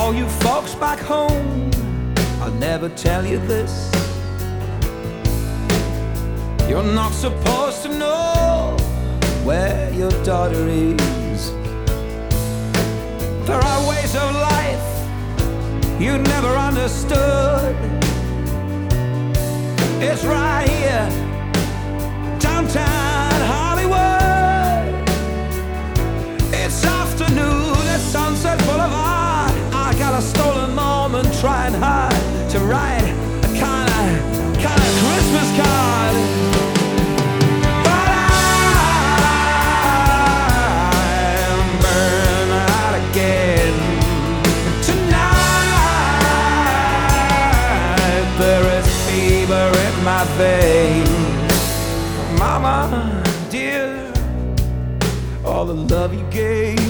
all you folks back home, I'll never tell you this. You're not supposed to know where your daughter is. There are ways of life you never understood. It's right here, downtown Hollywood. It's afternoon at Sunset Boulevard. I got a stolen moment trying hard to write a kind of Christmas card. But I'm burning out again. Tonight there is fever in my veins. Mama, dear, all the love you gave,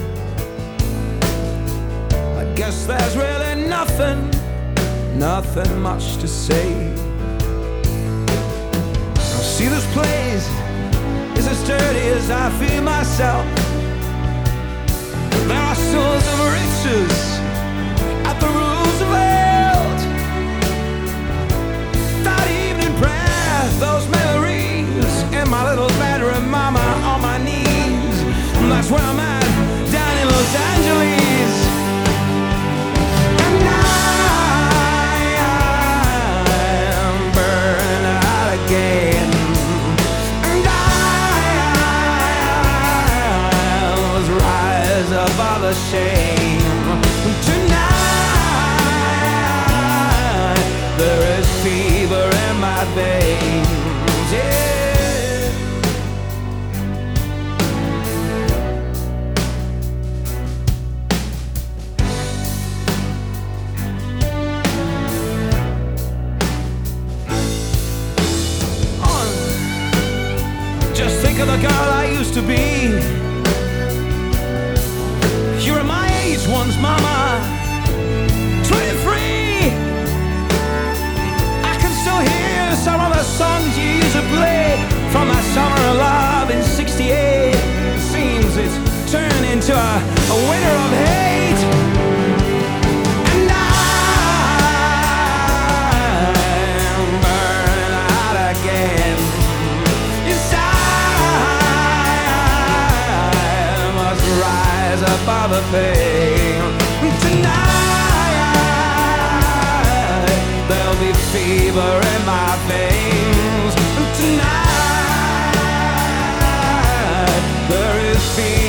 I guess there's really nothing much to say. Now see, this place is as dirty as I feel myself. There are stores of riches at the Roosevelt. That evening prayer, those memories in my little bedroom, mama, on my knees. That's where I'm at, down in Los Angeles. And I'm burning out again. And I'll rise above the shame. Tonight there is fever in my veins. Yeah. Just think of the girl I used to be. You were my age once, mama, 23. I can still hear some of the songs you used to play from that summer of love in '68. It seems it's turned into a winter of hate. And I'm burning out again. Rise above the pain. Tonight there'll be fever in my veins. Tonight there is fever.